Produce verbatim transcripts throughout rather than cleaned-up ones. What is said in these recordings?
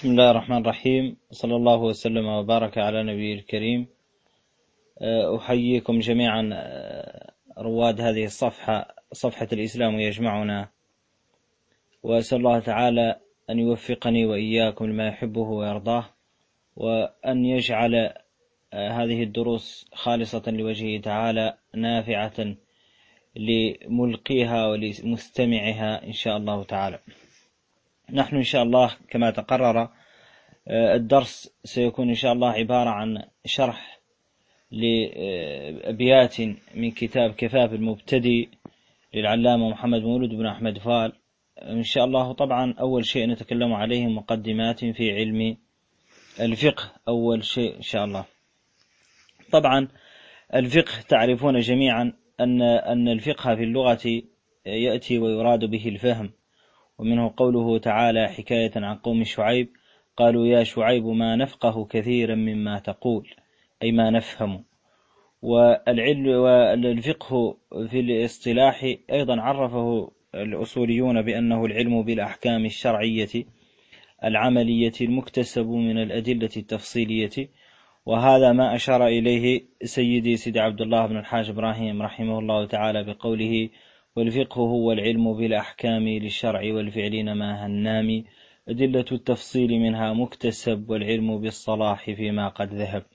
بسم الله الرحمن الرحيم، صلى الله وسلم وبارك على نبي الكريم. أحييكم جميعا رواد هذه الصفحة، صفحة الإسلام يجمعنا، وأسأل الله تعالى أن يوفقني وإياكم لما يحبه ويرضاه، وأن يجعل هذه الدروس خالصة لوجهه تعالى، نافعة لملقيها ولمستمعها إن شاء الله تعالى. نحن إن شاء الله كما تقرر الدرس سيكون إن شاء الله عبارة عن شرح لأبيات من كتاب كفاف المبتدئ للعلامة محمد مولود بن أحمد فال إن شاء الله. طبعا أول شيء نتكلم عليه مقدمات في علم الفقه. أول شيء إن شاء الله، طبعا الفقه تعرفون جميعا أن أن الفقه في اللغة يأتي ويراد به الفهم، ومنه قوله تعالى حكاية عن قوم شعيب: قالوا يا شعيب ما نفقه كثيرا مما تقول، أي ما نفهم. والعلم والفقه في الاصطلاح أيضا عرفه الأصوليون بأنه العلم بالأحكام الشرعية العملية المكتسب من الأدلة التفصيلية، وهذا ما أشار إليه سيدي سيدي عبد الله بن الحاج إبراهيم رحمه الله تعالى بقوله: والفقه هو العلم بالأحكام للشرع والفعل نما هنام، أدلة التفصيل منها مكتسب، والعلم بالصلاح فيما قد ذهب.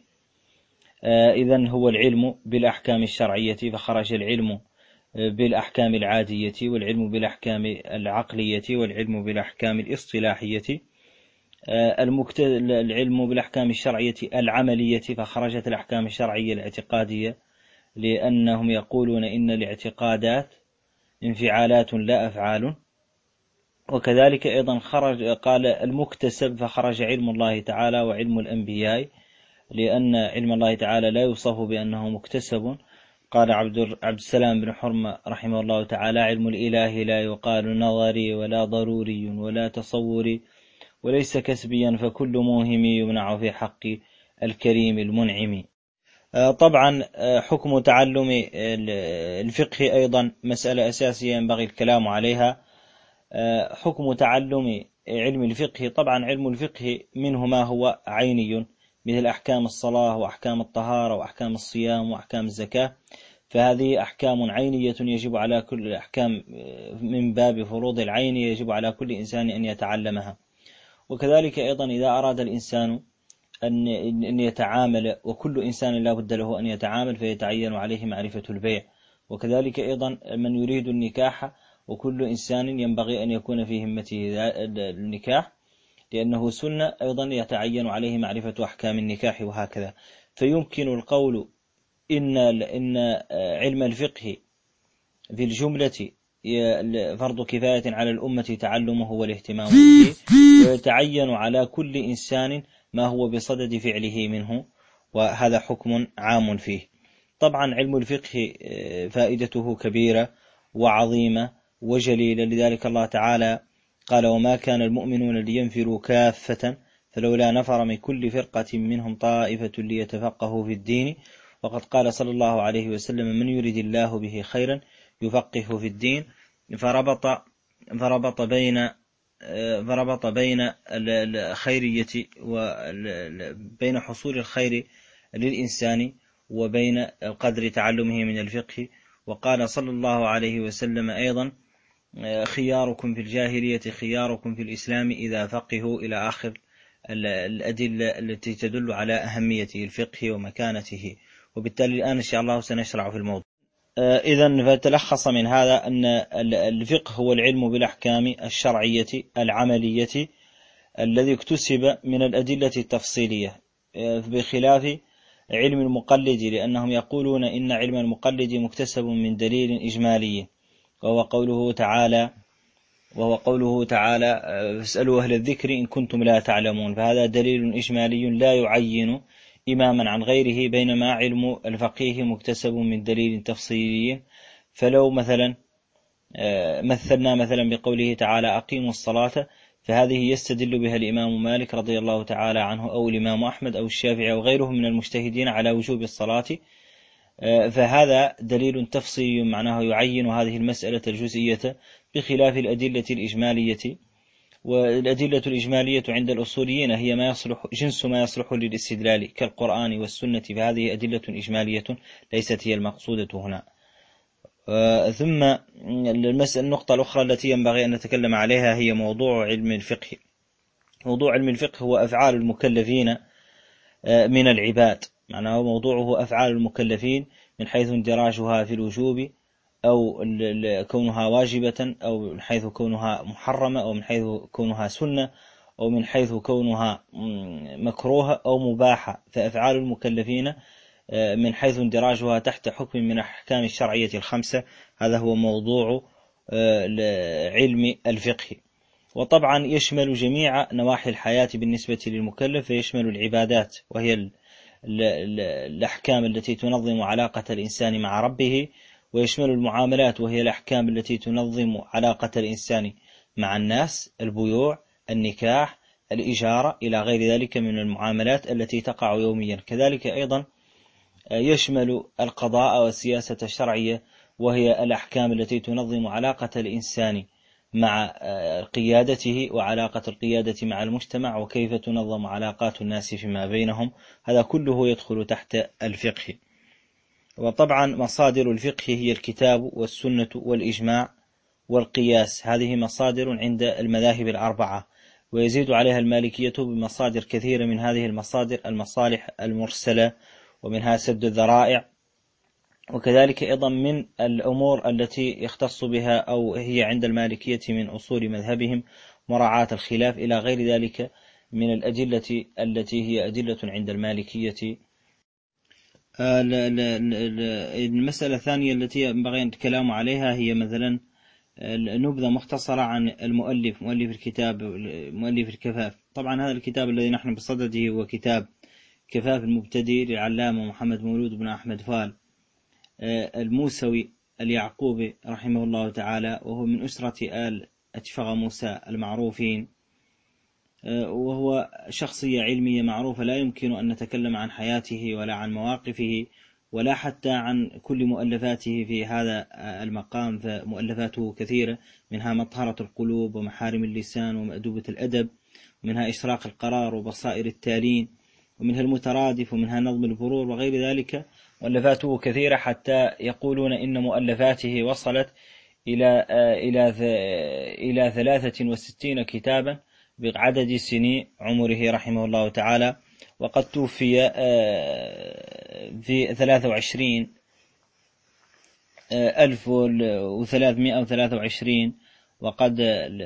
آه إذن هو العلم بالأحكام الشرعية، فخرج العلم بالأحكام العادية، والعلم بالأحكام العقلية، والعلم بالأحكام الاصطلاحية. آه العلم بالأحكام الشرعية العملية، فخرجت الأحكام الشرعية الاعتقادية، لأنهم يقولون إن الاعتقادات انفعالات لا أفعال. وكذلك أيضا خرج قال المكتسب، فخرج علم الله تعالى وعلم الأنبياء، لأن علم الله تعالى لا يوصف بأنه مكتسب. قال عبد السلام بن حرمة رحمه الله تعالى: علم الإله لا يقال نظري ولا ضروري ولا تصوري، وليس كسبيا فكل موهم يمنع في حق الكريم المنعم. طبعا حكم تعلم الفقه أيضا مسألة أساسية ينبغي الكلام عليها. حكم تعلم علم الفقه: طبعا علم الفقه منه ما هو عيني، مثل أحكام الصلاة وأحكام الطهارة وأحكام الصيام وأحكام الزكاة، فهذه أحكام عينية يجب على كل أحكام من باب فروض العين يجب على كل إنسان أن يتعلمها. وكذلك أيضا إذا أراد الإنسان أن يتعامل، وكل إنسان لا بد له أن يتعامل، فيتعين عليه معرفة البيع. وكذلك أيضا من يريد النكاح، وكل إنسان ينبغي أن يكون في همته النكاح، لأنه سنة، أيضا يتعين عليه معرفة أحكام النكاح، وهكذا. فيمكن القول إن إن علم الفقه في الجملة فرض كفاية على الأمة تعلمه والاهتمام به، ويتعين على كل إنسان ما هو بصدد فعله منه، وهذا حكم عام فيه. طبعا علم الفقه فائدته كبيرة وعظيمة وجليلة، لذلك الله تعالى قال: وما كان المؤمنون لينفروا كافة فلولا نفر من كل فرقة منهم طائفة ليتفقهوا في الدين. وقد قال صلى الله عليه وسلم: من يريد الله به خيرا يفقهه في الدين. فربط فربط بين فربط بين الخيرية وبين حصول الخير للإنسان وبين قدر تعلمه من الفقه. وقال صلى الله عليه وسلم أيضا: خياركم في الجاهلية خياركم في الإسلام إذا فقهوا، إلى آخر الأدلة التي تدل على أهمية الفقه ومكانته. وبالتالي الآن إن شاء الله سنشرع في الموضوع. إذن فتلخص من هذا أن الفقه هو العلم بالأحكام الشرعية العملية الذي اكتسب من الأدلة التفصيلية، بخلاف علم المقلد، لأنهم يقولون إن علم المقلد مكتسب من دليل إجمالي، وهو قوله تعالى وهو قوله تعالى فاسألوا أهل الذكر إن كنتم لا تعلمون. فهذا دليل إجمالي لا يعين إماما عن غيره، بينما علم الفقيه مكتسب من دليل تفصيلي. فلو مثلا مثلنا مثلا بقوله تعالى أقيموا الصلاة، فهذه يستدل بها الإمام مالك رضي الله تعالى عنه، أو الإمام أحمد أو الشافعي أو غيرهم من المجتهدين على وجوب الصلاة، فهذا دليل تفصيلي معناه يعين هذه المسألة الجزئية، بخلاف الأدلة الإجمالية والأدلة الإجمالية عند الأصوليين هي ما يصلح جنس ما يصلح للاستدلال كالقرآن والسنة، فهذه أدلة إجمالية ليست هي المقصودة هنا. ثم المسألة النقطة الأخرى التي ينبغي أن نتكلم عليها هي موضوع علم الفقه. موضوع علم الفقه هو أفعال المكلفين من العباد، معناه موضوعه أفعال المكلفين من حيث اندراجها في الوجوب أو كونها واجبة، أو من حيث كونها محرمة، أو من حيث كونها سنة، أو من حيث كونها مكروهة أو مباحة. فأفعال المكلفين من حيث اندراجها تحت حكم من أحكام الشرعية الخمسة، هذا هو موضوع علم الفقه. وطبعا يشمل جميع نواحي الحياة بالنسبة للمكلف، فيشمل العبادات وهي الأحكام التي تنظم علاقة الإنسان مع ربه، ويشمل المعاملات وهي الأحكام التي تنظم علاقة الإنسان مع الناس، البيوع، النكاح، الإجارة، إلى غير ذلك من المعاملات التي تقع يوميا. كذلك أيضا يشمل القضاء والسياسة الشرعية وهي الأحكام التي تنظم علاقة الإنسان مع قيادته وعلاقة القيادة مع المجتمع، وكيف تنظم علاقات الناس فيما بينهم. هذا كله يدخل تحت الفقه. وطبعا مصادر الفقه هي الكتاب والسنة والإجماع والقياس، هذه مصادر عند المذاهب الأربعة، ويزيد عليها المالكية بمصادر كثيرة. من هذه المصادر المصالح المرسلة، ومنها سد الذرائع، وكذلك أيضا من الأمور التي يختص بها أو هي عند المالكية من أصول مذهبهم مراعاة الخلاف، إلى غير ذلك من الأدلة التي هي أدلة عند المالكية. المسألة الثانية التي ينبغي الكلام عليها هي مثلا نبذة مختصرة عن المؤلف، مؤلف الكتاب، مؤلف الكفاف. طبعا هذا الكتاب الذي نحن بصدده هو كتاب كفاف المبتدئ للعلامة محمد مولود بن أحمد فال الموسوي اليعقوبي رحمه الله تعالى، وهو من أسرة آل أتفغ موسى المعروفين، وهو شخصية علمية معروفة لا يمكن أن نتكلم عن حياته ولا عن مواقفه ولا حتى عن كل مؤلفاته في هذا المقام، فمؤلفاته كثيرة، منها مطهرة القلوب ومحارم اللسان ومأدوبة الأدب، ومنها إشراق القرار وبصائر التالين، ومنها المترادف، ومنها نظم البرور وغير ذلك. مؤلفاته كثيرة حتى يقولون إن مؤلفاته وصلت إلى إلى إلى ثلاثة وستين كتابا بعدد سنين عمره رحمه الله تعالى. وقد توفي في ثلاثة وعشرين ألف وثلاثمائة وثلاثة وعشرين، وقد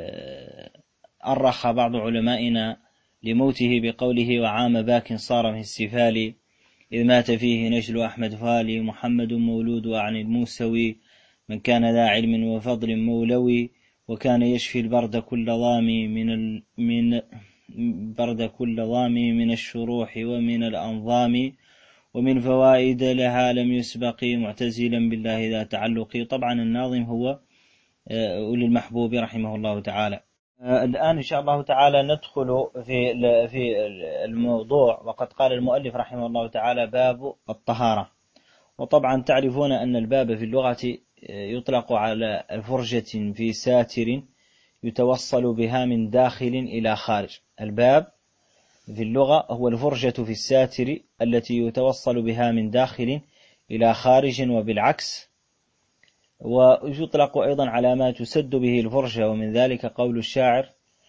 أرخ بعض علمائنا لموته بقوله: وعام باك صار في السفال، إذ مات فيه نجل أحمد فالي، محمد مولود عن الموسوي، من كان ذا علم وفضل مولوي، وكان يشفي البرد كل ضامي من ال... من برد كل ضامي من الشروح ومن الأنظام، ومن فوائد لها لم يسبق، معتزلا بالله ذا تعلق. طبعا الناظم هو أولي المحبوب رحمه الله تعالى. الآن إن شاء الله تعالى ندخل في في الموضوع. وقد قال المؤلف رحمه الله تعالى: باب الطهارة. وطبعا تعرفون أن الباب في اللغة يطلق على فرجة في ساتر يتوصل بها من داخل إلى خارج. الباب في اللغة هو الفرجة في الساتر التي يتوصل بها من داخل إلى خارج، وبالعكس. ويطلق أيضا على ما تسد به الفرجة، ومن ذلك قول الشاعر: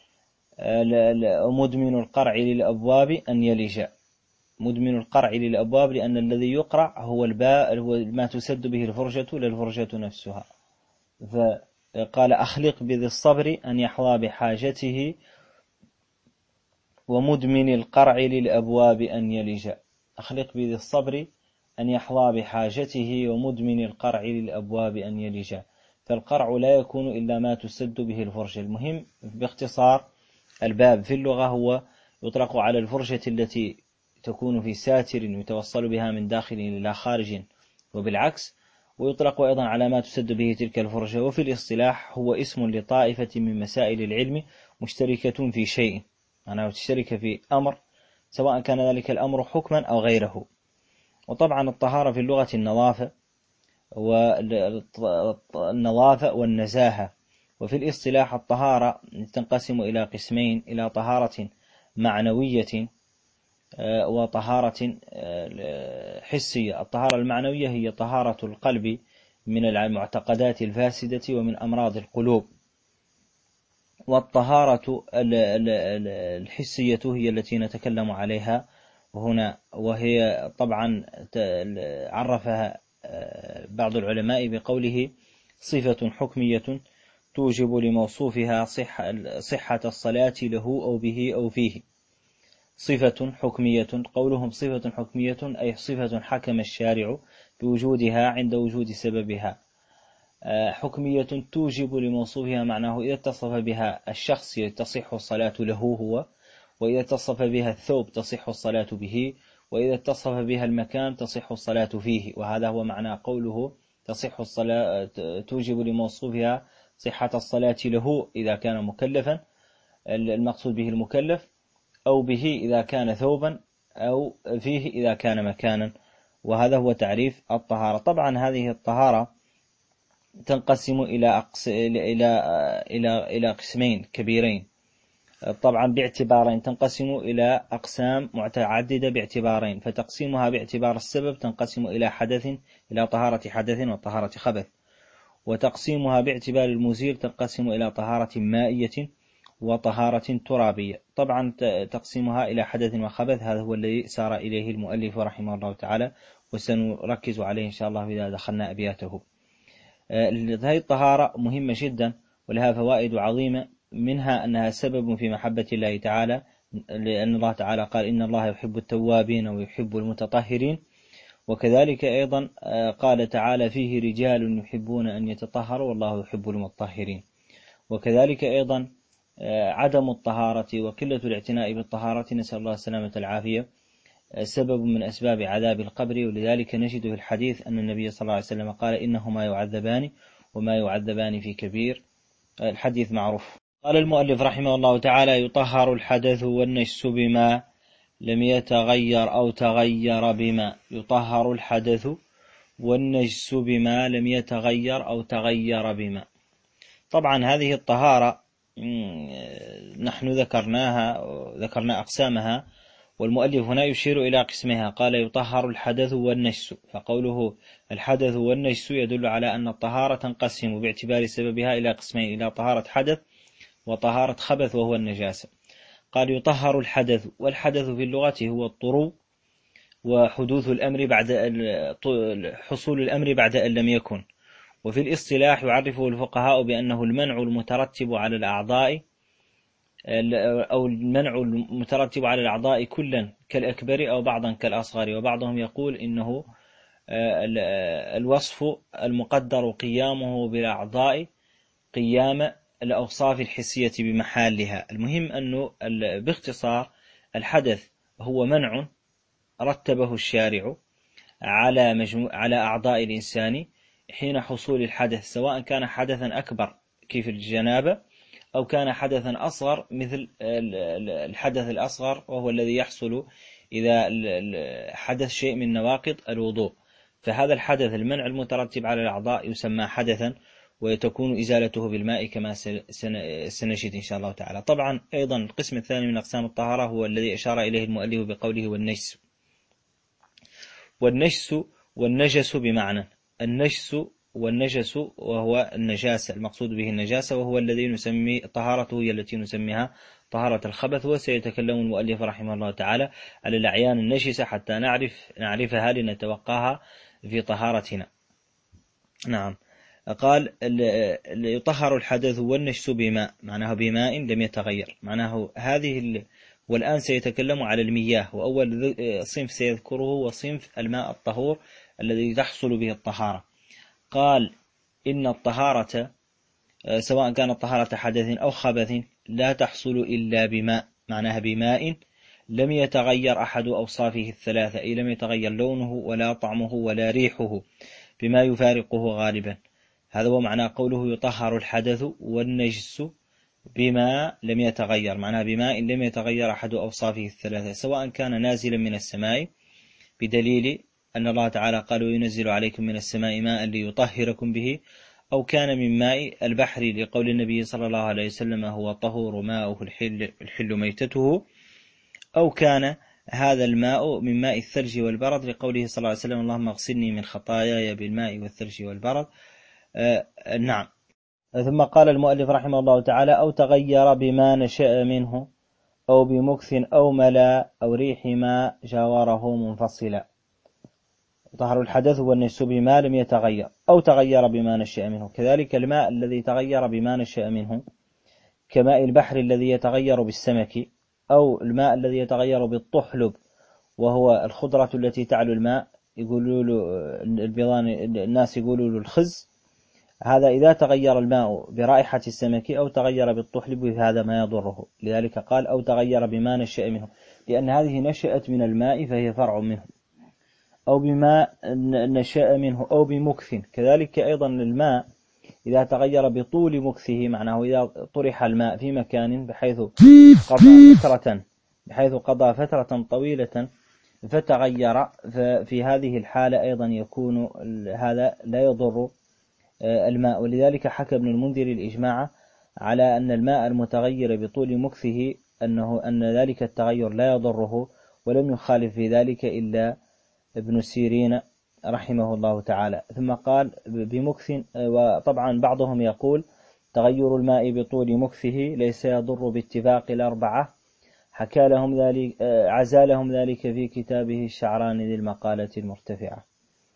مدمن القرع للأبواب أن يلج. مدمن القرع للأبواب لأن الذي يقرع هو الباء، هو ما تسد به الفرجة للفرجة نفسها. فقال: أخلق بذي الصبر أن يحظى بحاجته، ومدمن القرع للأبواب أن يلج. أخلق بذي الصبر أن يحظى بحاجته، ومدمن القرع للأبواب أن يلج. فالقرع لا يكون إلا ما تسد به الفرجة. المهم باختصار، الباب في اللغة هو يطلق على الفرجة التي تكون في ساتر يتوصل بها من داخل إلى خارج، وبالعكس. ويطلق أيضا على ما تسد به تلك الفرجة. وفي الاصطلاح هو اسم لطائفة من مسائل العلم مشتركة في شيء، معناه تشترك في أمر، سواء كان ذلك الأمر حكما أو غيره. وطبعا الطهارة في اللغة النظافة والنظافة والنزاهة، وفي الاصطلاح الطهارة تنقسم إلى قسمين: إلى طهارة معنوية وطهارة حسية. الطهارة المعنوية هي طهارة القلب من المعتقدات الفاسدة ومن أمراض القلوب، والطهارة الحسية هي التي نتكلم عليها هنا، وهي طبعا عرفها بعض العلماء بقوله: صفة حكمية توجب لموصوفها صحة الصلاة له أو به أو فيه. صفة حكمية، قولهم صفة حكمية أي صفة حكم الشارع بوجودها عند وجود سببها. حكمية توجب لموصوفها معناه إذا اتصف بها الشخص تصح الصلاة له هو، وإذا اتصف بها الثوب تصح الصلاة به، وإذا اتصف بها المكان تصح الصلاة فيه. وهذا هو معنى قوله تصح الصلاة، توجب لموصوفها صحة الصلاة له إذا كان مكلفا، المقصود به المكلف، أو به إذا كان ثوبا، أو فيه إذا كان مكانا. وهذا هو تعريف الطهارة. طبعا هذه الطهارة تنقسم إلى أقس... إلى إلى إلى قسمين كبيرين، طبعا باعتبارين، تنقسم إلى أقسام متعددة باعتبارين. فتقسيمها باعتبار السبب تنقسم إلى حدث، إلى طهارة حدث وطهارة خبث. وتقسيمها باعتبار المزيل تنقسم إلى طهارة مائية وطهارة ترابية. طبعا تقسيمها إلى حدث وخبث هذا هو الذي سار إليه المؤلف رحمه الله تعالى، وسنركز عليه إن شاء الله إذا دخلنا أبياته. هذه الطهارة مهمة جدا ولها فوائد عظيمة، منها أنها سبب في محبة الله تعالى، لأن الله تعالى قال: إن الله يحب التوابين ويحب المتطهرين. وكذلك أيضا قال تعالى: فيه رجال يحبون أن يتطهروا والله يحب المطهرين. وكذلك أيضا عدم الطهارة وقلة الاعتناء بالطهارة، نسأل الله السلامة العافية، سبب من أسباب عذاب القبر. ولذلك نجد في الحديث أن النبي صلى الله عليه وسلم قال: إنهما يعذبان وما يعذبان في كبير. الحديث معروف. قال المؤلف رحمه الله تعالى: يطهر الحدث والنجس بما لم يتغير أو تغير بما. يطهر الحدث والنجس بما لم يتغير أو تغير بما. طبعا هذه الطهارة نحن ذكرناها، ذكرنا أقسامها، والمؤلف هنا يشير إلى قسمها. قال: يطهر الحدث والنجس، فقوله الحدث والنجس يدل على أن الطهارة تنقسم باعتبار سببها إلى قسمين: إلى طهارة حدث وطهارة خبث وهو النجاسة. قال: يطهر الحدث، والحدث في اللغة هو الطرو وحدوث الأمر بعد حصول الأمر بعد أن لم يكن. وفي الاصطلاح يعرفه الفقهاء بأنه المنع المترتب على الأعضاء، أو المنع المترتب على الأعضاء كلا كالأكبر أو بعضا كالأصغر. وبعضهم يقول إنه الوصف المقدر قيامه بالأعضاء قيام الأوصاف الحسية بمحلها. المهم أنه باختصار الحدث هو منع رتبه الشارع على مجموع على أعضاء الإنسان حين حصول الحدث، سواء كان حدثا أكبر كيف الجنابة، أو كان حدثا أصغر مثل الحدث الأصغر وهو الذي يحصل إذا حدث شيء من نواقض الوضوء. فهذا الحدث المنع المترتب على الأعضاء يسمى حدثا، وتكون إزالته بالماء كما سنجد إن شاء الله تعالى. طبعا أيضا القسم الثاني من أقسام الطهارة هو الذي أشار إليه المؤلف بقوله والنجس. والنجس والنجس بمعنى النجس والنجس وهو النجاسة، المقصود به النجاسة، وهو الذي نسمي طهارته هي التي نسميها طهارة الخبث. وسيتكلم المؤلف رحمه الله تعالى على الأعيان النجسة حتى نعرف نعرفها لنتوقعها في طهارتنا. نعم. قال: يطهر الحدث والنجس بماء، معناه بماء لم يتغير، معناه هذه. والآن سيتكلم على المياه، وأول صنف سيذكره هو صنف الماء الطهور الذي تحصل به الطهارة. قال: إن الطهارة سواء كانت طهارة حدث أو خبث لا تحصل إلا بماء، معناها بماء لم يتغير أحد أوصافه الثلاثة، أي لم يتغير لونه ولا طعمه ولا ريحه بما يفارقه غالبا. هذا هو معنى قوله يطهر الحدث والنجس بما لم يتغير، معناها بماء لم يتغير أحد أوصافه الثلاثة، سواء كان نازلا من السماء، بدليل أن الله تعالى قال: وينزل عليكم من السماء ماء ليطهركم به، أو كان من ماء البحر لقول النبي صلى الله عليه وسلم هو طهور ماؤه الحل, الحل ميتته، أو كان هذا الماء من ماء الثلج والبرد لقوله صلى الله عليه وسلم اللهم اغسلني من خطاياي بالماء والثلج والبرد. آه نعم. ثم قال المؤلف رحمه الله تعالى أو تغير بما نشأ منه أو بمكث أو ملا أو ريح ما جاوره منفصلا. طهر الحدث والنجس بما لم يتغير أو تغير بما نشأ منه، كذلك الماء الذي تغير بما نشأ منه كماء البحر الذي يتغير بالسمك، أو الماء الذي يتغير بالطحلب وهو الخضرة التي تعلو الماء، يقولوا له البيضان الناس يقولوا له الخز، هذا إذا تغير الماء برائحة السمك أو تغير بالطحلب هذا ما يضره، لذلك قال أو تغير بما نشأ منه، لأن هذه نشأت من الماء فهي فرع منه، أو بما نشأ منه أو بمكث، كذلك أيضا الماء إذا تغير بطول مكثه، معناه إذا طرح الماء في مكان بحيث قضى فترة بحيث قضى فترة طويلة فتغير، ففي هذه الحالة أيضا يكون هذا لا يضر الماء. ولذلك حكى ابن المنذر الإجماع على أن الماء المتغير بطول مكثه أنه أن ذلك التغير لا يضره، ولم يخالف في ذلك إلا ابن سيرين رحمه الله تعالى. ثم قال بمكث، وطبعا بعضهم يقول تغير الماء بطول مكثه ليس يضر باتفاق الأربعة، حكى لهم ذلك عزى لهم ذلك في كتابه الشعراني للمقالة المرتفعة.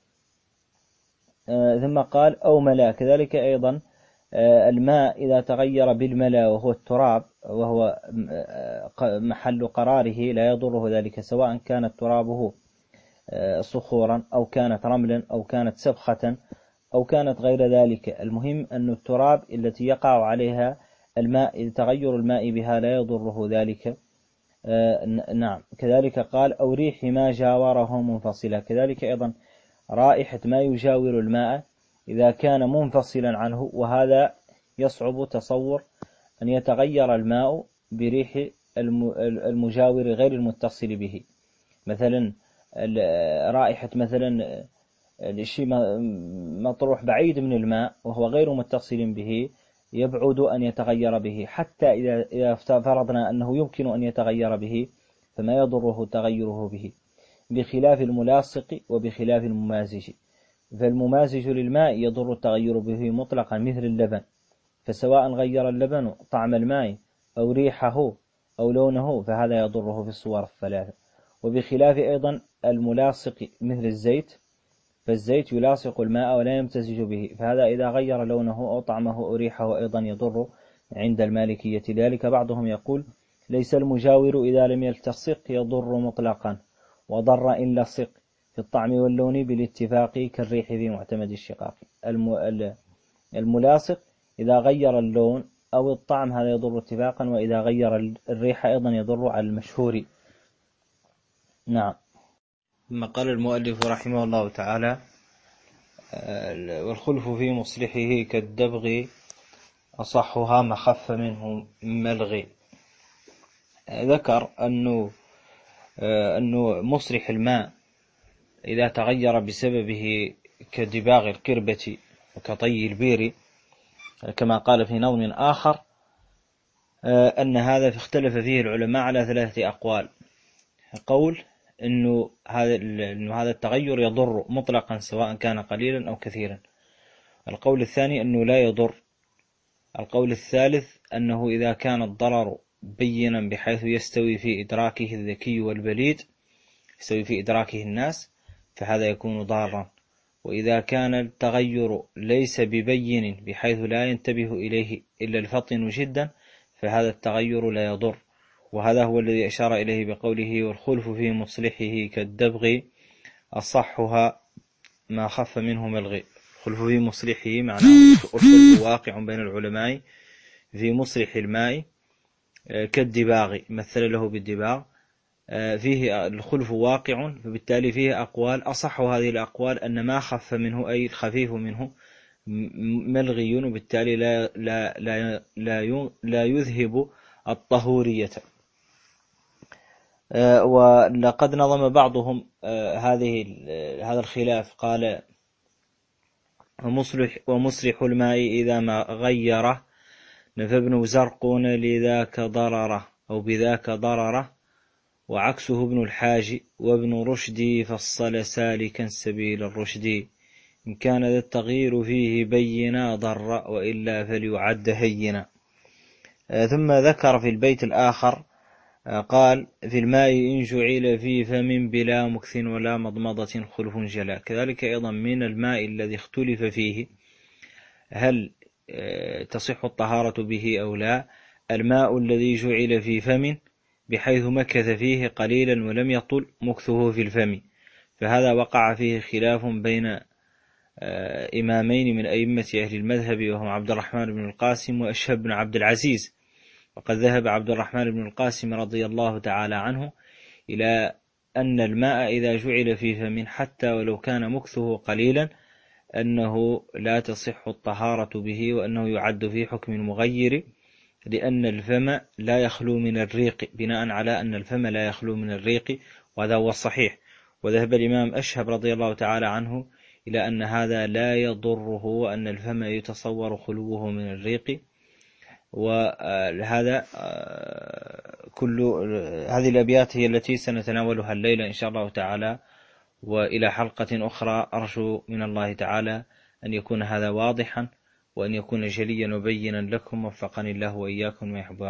ثم قال أو ملا، كذلك أيضا الماء إذا تغير بالملا وهو التراب وهو محل قراره لا يضره ذلك، سواء كانت ترابه صخورا أو كانت رملا أو كانت سبخة أو كانت غير ذلك، المهم أن التراب التي يقع عليها الماء تغير الماء بها لا يضره ذلك. نعم. كذلك قال أو ريح ما جاوره منفصلا، كذلك أيضا رائحة ما يجاور الماء إذا كان منفصلا عنه، وهذا يصعب تصور أن يتغير الماء بريح المجاور غير المتصل به، مثلا رائحة مثلا الشيء مطروح بعيد من الماء وهو غير متصل به يبعد أن يتغير به، حتى إذا فرضنا أنه يمكن أن يتغير به فما يضره تغيره به، بخلاف الملاصق وبخلاف الممازج. فالممازج للماء يضر التغير به مطلقا مثل اللبن، فسواء غير اللبن طعم الماء أو ريحه أو لونه فهذا يضره في الصور الثلاثة. وبخلاف أيضا الملاصق مثل الزيت، فالزيت يلاصق الماء ولا يمتزج به، فهذا إذا غير لونه أو طعمه أو ريحه أيضا يضر عند المالكية. ذلك بعضهم يقول ليس المجاور إذا لم يلتصق يضر مطلقا، وضر إن لصق في الطعم واللون بالاتفاق كالريح في معتمد الشقاق. الملاصق إذا غير اللون أو الطعم هذا يضر اتفاقا، وإذا غير الريح أيضا يضر على المشهور. نعم. ثم قال المؤلف رحمه الله تعالى والخلف في مصلحه كالدبغ أصحها ما خف منه ملغي. ذكر أنه أنه مصلح الماء إذا تغير بسببه كدباغ الكربة وكطي البير، كما قال في نظم آخر أن هذا اختلف فيه العلماء على ثلاثة أقوال. قول أنه هذا أنه هذا التغير يضر مطلقا سواء كان قليلا أو كثيرا. القول الثاني أنه لا يضر. القول الثالث أنه إذا كان الضرر بينا بحيث يستوي في إدراكه الذكي والبليد، يستوي في إدراكه الناس، فهذا يكون ضارا. وإذا كان التغير ليس ببين بحيث لا ينتبه إليه إلا الفطن جدا، فهذا التغير لا يضر. وهذا هو الذي أشار إليه بقوله والخلف في مصلحه كالدبغ أصحها ما خف منه ملغي. الخلف في مصلحه معناه الخلف واقع بين العلماء في مصلح الماء كالدباغ، مثل له بالدباغ، فيه الخلف واقع، فبالتالي فيه أقوال. أصح هذه الأقوال أن ما خف منه أي الخفيف منه ملغي، وبالتالي لا لا لا لا, لا يذهب الطهورية. ولقد نظم بعضهم هذه هذا الخلاف، قال ومصلح, ومصلح الماء إذا ما غيره، نفى ابن زرقون لذاك ضرره أو بذاك ضرره، وعكسه ابن الحاج وابن رشدي فصل سالكا سبيل الرشد، إن كان ذا التغيير فيه بينا ضر وإلا فليعد هينا. ثم ذكر في البيت الآخر قال في الماء إن جعل في فم بلا مكث ولا مضمضة خلف جلا. كذلك أيضا من الماء الذي اختلف فيه هل تصح الطهارة به أو لا، الماء الذي جعل في فم بحيث مكث فيه قليلا ولم يطل مكثه في الفم، فهذا وقع فيه خلاف بين إمامين من أئمة أهل المذهب وهم عبد الرحمن بن القاسم وأشهب بن عبد العزيز. وقد ذهب عبد الرحمن بن القاسم رضي الله تعالى عنه إلى أن الماء إذا جعل في فم حتى ولو كان مكثه قليلا أنه لا تصح الطهارة به، وأنه يعد في حكم المغير، لأن الفم لا يخلو من الريق، بناء على أن الفم لا يخلو من الريق، وهذا هو الصحيح. وذهب الإمام أشهب رضي الله تعالى عنه إلى أن هذا لا يضره، وأن الفم يتصور خلوه من الريق. وهذا كل هذه الأبيات هي التي سنتناولها الليلة إن شاء الله تعالى، وإلى حلقة أخرى أرجو من الله تعالى أن يكون هذا واضحا وأن يكون جليا وبينا لكم، وفقني الله وإياكم ما يحب